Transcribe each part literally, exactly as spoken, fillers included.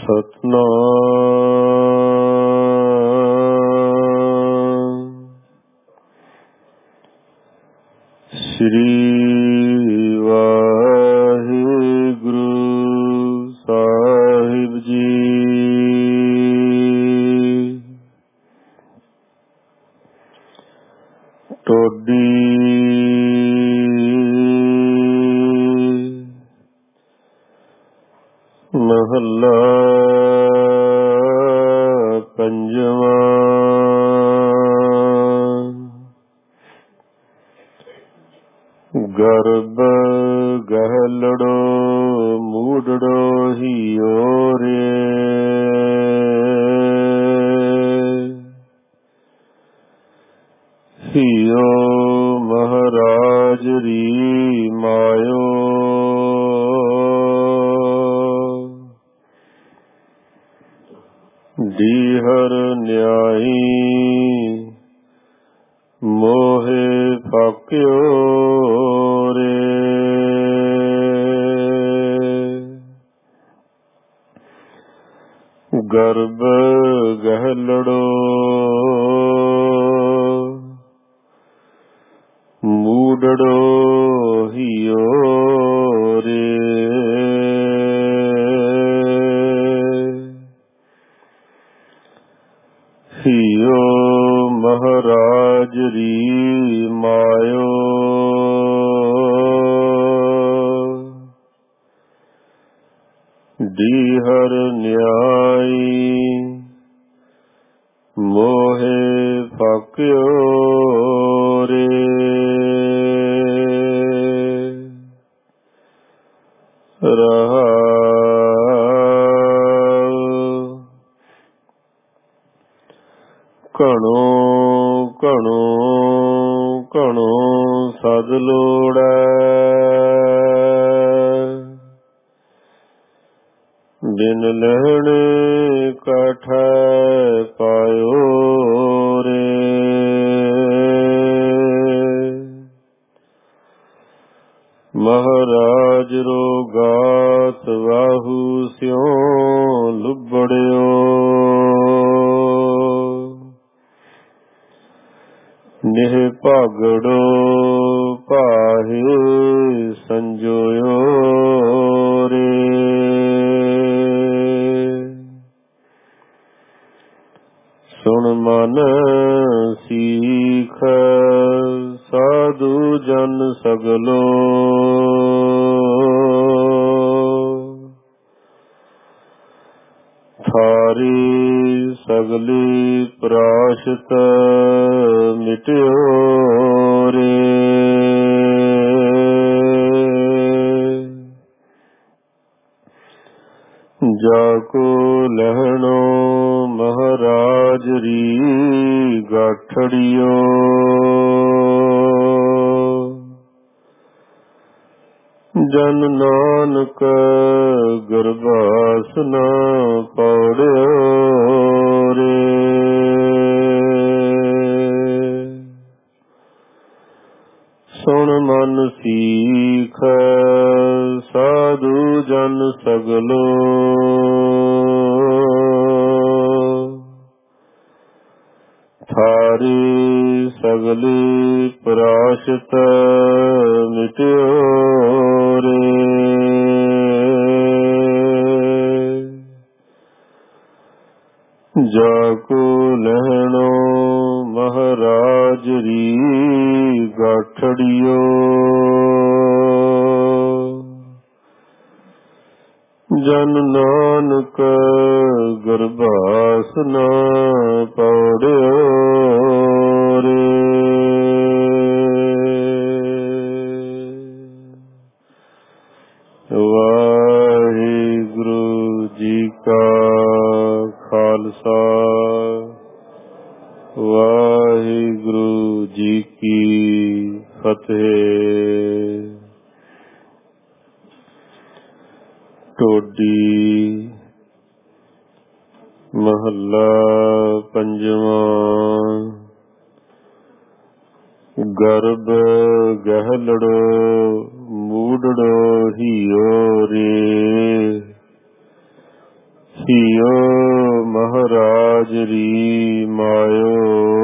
ਸਤਨਾਮ ਸ੍ਰੀ ਵਾਹਿਗੁਰੂ ਸਾਹਿਬ ਜੀ। ਟੋਡੀ ਮਹੱਲਾ ਪੰਜਵਾਂ। ਗਰਭ ਗਹਿਲੜੋ ਮੂਡੜੋ ਹੀਓ ਰੇ। ਹੀਓ ਮਹਾਰਾਜ ਰੀ ਮਾਇਓ। ਦੀਹਰ ਨਿਆਈ ਮੋਹੇ ਫਾਕਿਓ ਰੇ। ਗਰਭ ਗਹਿਲੜੋ ਮੂਡੜੋ ਹੀਓ ਰੇ। ਹੀਓ ਮਹਾਰਾਜ ਰੀ ਮਾਇਓ। ਦੀਹਰ ਨਿਆਈ ਮੋਹੇ ਫਾਕਿਓ ਰੇ। ਘਣੋ ਘਣੋ ਘਣੋ ਸਦ ਲੋੜੈ। ਬਿਨ ਲਹਿਣੇ ਕਾਠੈ ਪਾਇਓ ਰੇ। ਮਹਾਰਾਜ ਰੋਗਾਤ ਵਾਹੂ ਸਿਉ ਲੁਬੜਿਓ। ਨਿਹ ਭਾਗੜੋ ਭਾਹੇ ਸੰਜੋਇਓ ਰੇ। ਸੁਣ ਮਨ ਸੀਖ ਸਾਧੂ ਜਨ ਸਗਲੋ। ਥਾਰੀ ਸਗਲੀ ਪ੍ਰਾਸ਼ਤ ਮਿਟਿਓ ਰੇ। ਜਾਕੋ ਲਹਿਣੋ ਮਹਾਰਾਜ ਰੀ ਗਾਠੜਿਓ। ਜਨ ਨਾਨਕ ਗਰਭਾਸਨਾ ਪੌੜਿਓ ਰੇ। ਸੁਣ ਮਨ ਸੀਖ ਸਾਧੂ ਜਨ ਸਗਲੋ। ਥਾਰੀ ਸਗਲੀ ਪ੍ਰਾਸ਼ਤ ਮਿਟਿਓ ਰੇ। ਜਾਕੋ ਲਹਿਣੋ ਮਹਾਰਾਜ ਰੀ ਗਾਠੜਿਓ। ਜਨ ਨਾਨਕ ਗਰਭਾਸਨਾ ਪੌੜਿਓ ਰੇ। ਵਾਹਿਗੁਰੂ ਜੀ ਕਾ ਖਾਲਸਾ ਵਾਹਿਗੁਰੂ ਜੀ ਕੀ ਫਤਿਹ। ਟੋਡੀ ਮਹੱਲਾ ਪੰਜਵਾਂ। ਗਰਭ ਗਹਿਲੜੋ ਮੂਡੜੋ ਹੀਓ ਰੇ। ਧੀਓ ਮਹਾਰਾਜ ਰੀ ਮਾਇਓ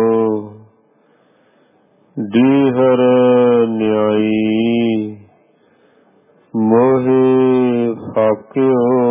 ਡੀਹਰ ਨਿਆਈ ਮੋਹਿ ਫਾਕਿਓ